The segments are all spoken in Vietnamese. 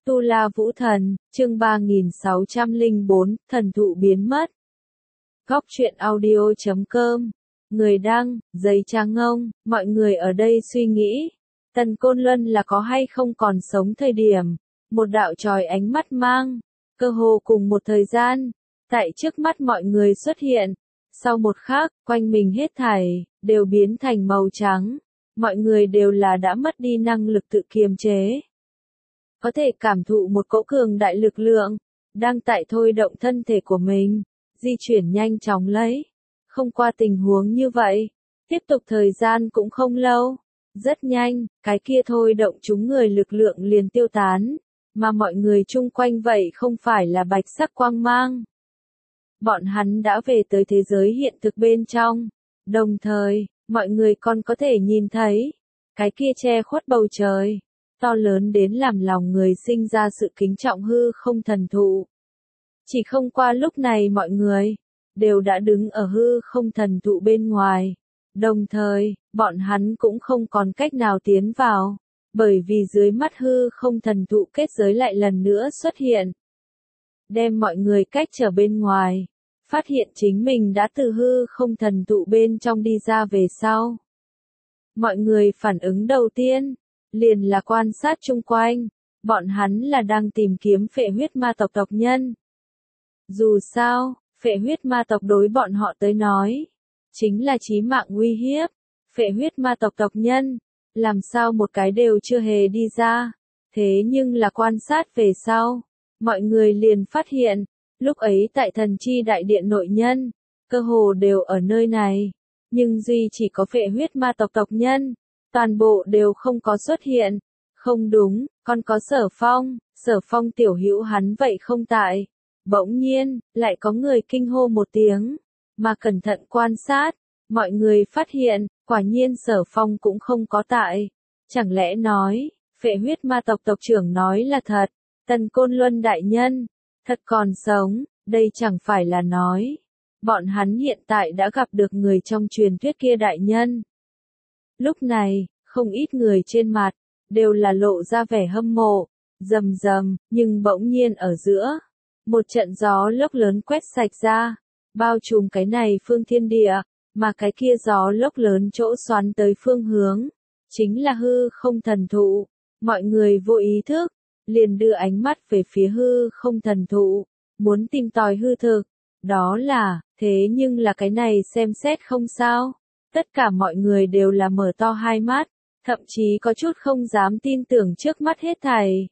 Tu La Vũ Thần, chương 3604, thần thụ biến mất. Góc truyện audio.com. Người đăng, giấy trang ngông, mọi người ở đây suy nghĩ. Tần Côn Luân là có hay không còn sống thời điểm. Một đạo chòi ánh mắt mang. Cơ hồ cùng một thời gian. Tại trước mắt mọi người xuất hiện. Sau một khắc, quanh mình hết thảy, đều biến thành màu trắng. Mọi người đều là đã mất đi năng lực tự kiềm chế. Có thể cảm thụ một cỗ cường đại lực lượng, đang tại thôi động thân thể của mình, di chuyển nhanh chóng lấy. Không qua tình huống như vậy, tiếp tục thời gian cũng không lâu. Rất nhanh, cái kia thôi động chúng người lực lượng liền tiêu tán, mà mọi người chung quanh vậy không phải là bạch sắc quang mang. Bọn hắn đã về tới thế giới hiện thực bên trong, đồng thời, mọi người còn có thể nhìn thấy, cái kia che khuất bầu trời, to lớn đến làm lòng người sinh ra sự kính trọng hư không thần thụ. Chỉ không qua lúc này mọi người, đều đã đứng ở hư không thần thụ bên ngoài, đồng thời, bọn hắn cũng không còn cách nào tiến vào, bởi vì dưới mắt hư không thần thụ kết giới lại lần nữa xuất hiện. Đem mọi người cách trở bên ngoài, phát hiện chính mình đã từ hư không thần thụ bên trong đi ra về sau. Mọi người phản ứng đầu tiên, liền là quan sát chung quanh, bọn hắn là đang tìm kiếm phệ huyết ma tộc tộc nhân. Dù sao, phệ huyết ma tộc đối bọn họ tới nói, chính là chí mạng uy hiếp. Phệ huyết ma tộc tộc nhân, làm sao một cái đều chưa hề đi ra. Thế nhưng là quan sát về sau, mọi người liền phát hiện, lúc ấy tại thần chi đại điện nội nhân, cơ hồ đều ở nơi này, nhưng duy chỉ có phệ huyết ma tộc tộc nhân, toàn bộ đều không có xuất hiện. Không đúng, còn có Sở Phong tiểu hữu hắn vậy không tại. Bỗng nhiên, lại có người kinh hô một tiếng, mà cẩn thận quan sát, mọi người phát hiện, quả nhiên Sở Phong cũng không có tại. Chẳng lẽ nói, phệ huyết ma tộc tộc trưởng nói là thật, Tần Côn Luân đại nhân, thật còn sống, đây chẳng phải là nói. Bọn hắn hiện tại đã gặp được người trong truyền thuyết kia đại nhân. Lúc này, không ít người trên mặt, đều là lộ ra vẻ hâm mộ, rầm rầm, nhưng bỗng nhiên ở giữa, một trận gió lốc lớn quét sạch ra, bao trùm cái này phương thiên địa, mà cái kia gió lốc lớn chỗ xoắn tới phương hướng, chính là hư không thần thụ. Mọi người vô ý thức, liền đưa ánh mắt về phía hư không thần thụ, muốn tìm tòi hư thực, đó là, thế nhưng là cái này xem xét không sao. Tất cả mọi người đều là mở to hai mắt, thậm chí có chút không dám tin tưởng trước mắt hết thảy.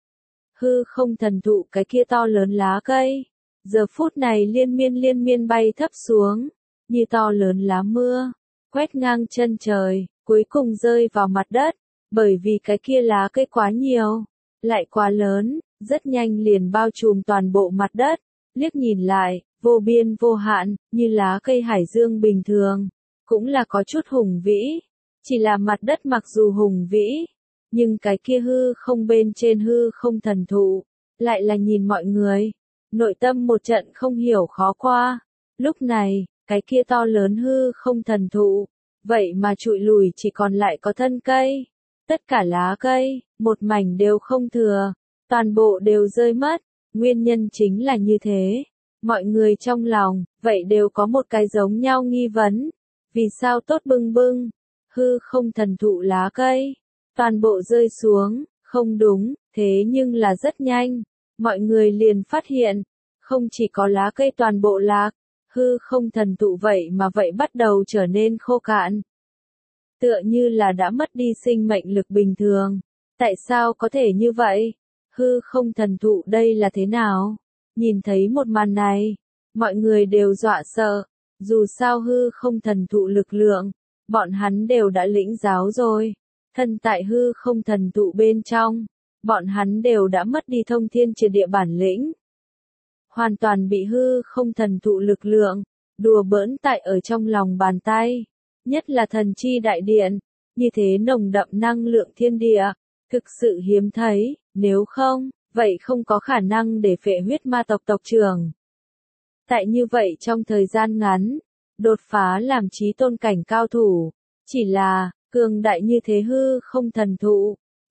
Hư không thần thụ cái kia to lớn lá cây, giờ phút này liên miên bay thấp xuống, như to lớn lá mưa, quét ngang chân trời, cuối cùng rơi vào mặt đất, bởi vì cái kia lá cây quá nhiều, lại quá lớn, rất nhanh liền bao trùm toàn bộ mặt đất, liếc nhìn lại, vô biên vô hạn, như lá cây hải dương bình thường. Cũng là có chút hùng vĩ, chỉ là mặt đất mặc dù hùng vĩ, nhưng cái kia hư không bên trên hư không thần thụ, lại là nhìn mọi người, nội tâm một trận không hiểu khó qua. Lúc này, cái kia to lớn hư không thần thụ, vậy mà trụi lùi chỉ còn lại có thân cây, tất cả lá cây, một mảnh đều không thừa, toàn bộ đều rơi mất. Nguyên nhân chính là như thế, mọi người trong lòng, vậy đều có một cái giống nhau nghi vấn. Vì sao tốt bưng bưng, hư không thần thụ lá cây, toàn bộ rơi xuống, không đúng, thế nhưng là rất nhanh, mọi người liền phát hiện, không chỉ có lá cây toàn bộ lạc, hư không thần thụ vậy mà vậy bắt đầu trở nên khô cạn. Tựa như là đã mất đi sinh mệnh lực bình thường, tại sao có thể như vậy? Hư không thần thụ đây là thế nào? Nhìn thấy một màn này, mọi người đều dọa sợ. Dù sao hư không thần thụ lực lượng, bọn hắn đều đã lĩnh giáo rồi. Thân tại hư không thần thụ bên trong, bọn hắn đều đã mất đi thông thiên triệt địa bản lĩnh. Hoàn toàn bị hư không thần thụ lực lượng, đùa bỡn tại ở trong lòng bàn tay. Nhất là thần chi đại điện, như thế nồng đậm năng lượng thiên địa, thực sự hiếm thấy, nếu không, vậy không có khả năng để phệ huyết ma tộc tộc trưởng. Tại như vậy trong thời gian ngắn, đột phá làm chí tôn cảnh cao thủ, chỉ là, cường đại như thế hư không thần thụ,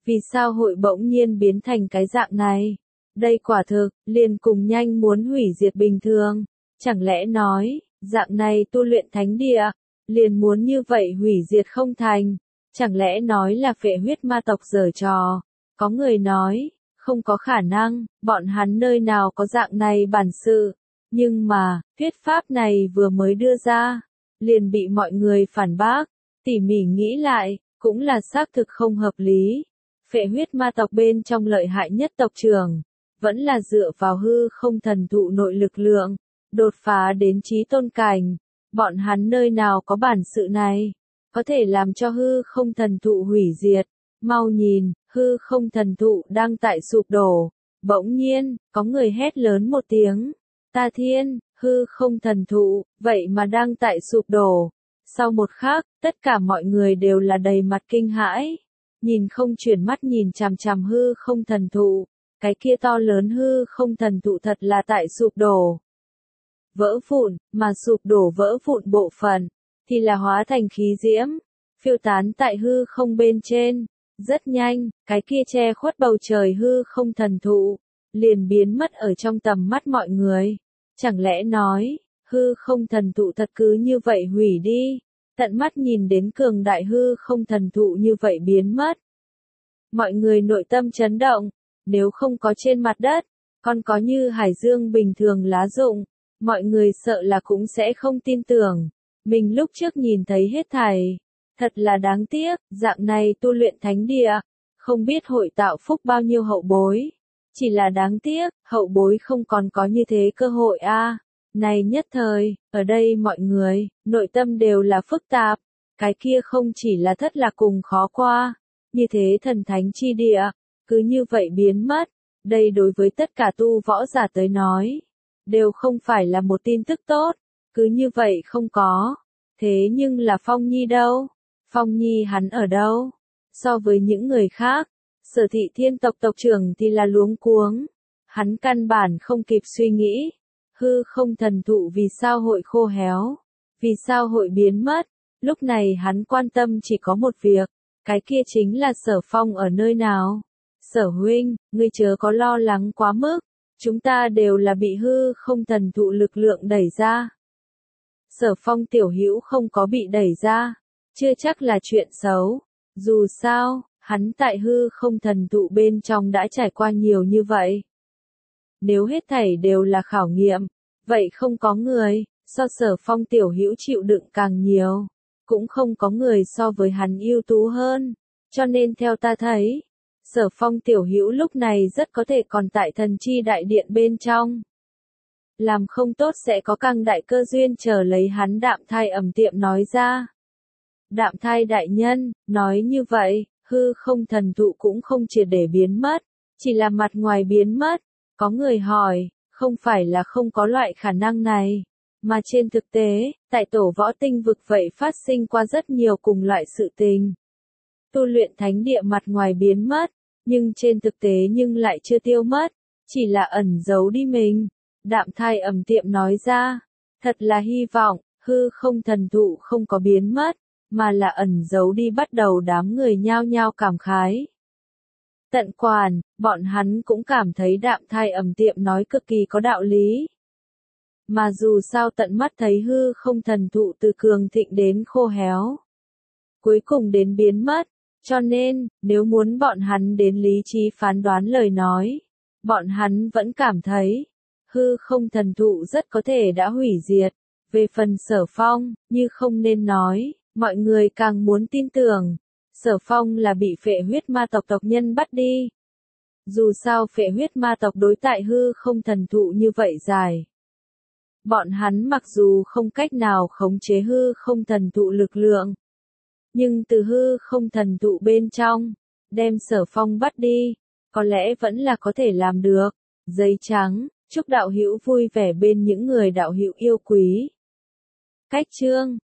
Vì sao hội bỗng nhiên biến thành cái dạng này? Đây quả thực, liền cùng nhanh muốn hủy diệt bình thường. Chẳng lẽ nói, dạng này tu luyện thánh địa, liền muốn như vậy hủy diệt không thành? Chẳng lẽ nói là phệ huyết ma tộc giở trò? Có người nói, không có khả năng, bọn hắn nơi nào có dạng này bản sự. Nhưng mà, thuyết pháp này vừa mới đưa ra, liền bị mọi người phản bác. Tỉ mỉ nghĩ lại, cũng là xác thực không hợp lý. Phệ huyết ma tộc bên trong lợi hại nhất tộc trưởng, vẫn là dựa vào hư không thần thụ nội lực lượng, đột phá đến chí tôn cảnh. Bọn hắn nơi nào có bản sự này, có thể làm cho hư không thần thụ hủy diệt. Mau nhìn, hư không thần thụ đang tại sụp đổ. Bỗng nhiên, có người hét lớn một tiếng. Ta thiên, hư không thần thụ, vậy mà đang tại sụp đổ. Sau một khắc, tất cả mọi người đều là đầy mặt kinh hãi. Nhìn không chuyển mắt nhìn chằm chằm hư không thần thụ. Cái kia to lớn hư không thần thụ thật là tại sụp đổ. Vỡ vụn, mà sụp đổ vỡ vụn bộ phận, thì là hóa thành khí diễm, phiêu tán tại hư không bên trên. Rất nhanh, cái kia che khuất bầu trời hư không thần thụ, liền biến mất ở trong tầm mắt mọi người. Chẳng lẽ nói, hư không thần thụ thật cứ như vậy hủy đi, tận mắt nhìn đến cường đại hư không thần thụ như vậy biến mất. Mọi người nội tâm chấn động, nếu không có trên mặt đất, còn có như hải dương bình thường lá rụng, mọi người sợ là cũng sẽ không tin tưởng. Mình lúc trước nhìn thấy hết thảy, thật là đáng tiếc, dạng này tu luyện thánh địa, không biết hội tạo phúc bao nhiêu hậu bối. Chỉ là đáng tiếc, hậu bối không còn có như thế cơ hội a. Này nhất thời, ở đây mọi người, nội tâm đều là phức tạp. Cái kia không chỉ là thất lạc cùng khó qua, như thế thần thánh chi địa, cứ như vậy biến mất. Đây đối với tất cả tu võ giả tới nói, đều không phải là một tin tức tốt, cứ như vậy không có. Thế nhưng là Phong Nhi đâu? Phong Nhi hắn ở đâu? So với những người khác, Sở Thị Thiên tộc tộc trưởng thì là luống cuống. Hắn căn bản không kịp suy nghĩ. Hư không thần thụ vì sao hội khô héo? Vì sao hội biến mất? Lúc này hắn quan tâm chỉ có một việc. Cái kia chính là Sở Phong ở nơi nào? Sở huynh, ngươi chớ có lo lắng quá mức. Chúng ta đều là bị hư không thần thụ lực lượng đẩy ra. Sở Phong tiểu hữu không có bị đẩy ra. Chưa chắc là chuyện xấu. Dù sao, hắn tại hư không thần thụ bên trong đã trải qua nhiều như vậy. Nếu hết thảy đều là khảo nghiệm, vậy không có người, so Sở Phong tiểu hữu chịu đựng càng nhiều. Cũng không có người so với hắn ưu tú hơn. Cho nên theo ta thấy, Sở Phong tiểu hữu lúc này rất có thể còn tại thần chi đại điện bên trong. Làm không tốt sẽ có càng đại cơ duyên chờ lấy hắn. Đạm Thai ẩm tiệm nói ra. Đạm Thai đại nhân, nói như vậy, hư không thần thụ cũng không triệt để biến mất, chỉ là mặt ngoài biến mất. Có người hỏi, không phải là không có loại khả năng này, mà trên thực tế, tại tổ võ tinh vực vậy phát sinh qua rất nhiều cùng loại sự tình. Tu luyện thánh địa mặt ngoài biến mất, nhưng trên thực tế nhưng lại chưa tiêu mất, chỉ là ẩn giấu đi mình. Đạm Thai ẩm tiệm nói ra, thật là hy vọng, hư không thần thụ không có biến mất, mà là ẩn giấu đi. Bắt đầu đám người nhao nhao cảm khái. Tận quản, bọn hắn cũng cảm thấy Đạm Thai ẩm tiệm nói cực kỳ có đạo lý. Mà dù sao tận mắt thấy hư không thần thụ từ cường thịnh đến khô héo, cuối cùng đến biến mất, cho nên, nếu muốn bọn hắn đến lý trí phán đoán lời nói, bọn hắn vẫn cảm thấy, hư không thần thụ rất có thể đã hủy diệt. Về phần Sở Phong, như không nên nói, mọi người càng muốn tin tưởng, Sở Phong là bị phệ huyết ma tộc tộc nhân bắt đi. Dù sao phệ huyết ma tộc đối tại hư không thần thụ như vậy dài. Bọn hắn mặc dù không cách nào khống chế hư không thần thụ lực lượng, nhưng từ hư không thần thụ bên trong, đem Sở Phong bắt đi, có lẽ vẫn là có thể làm được. Giấy trắng, chúc đạo hữu vui vẻ bên những người đạo hữu yêu quý. Cách chương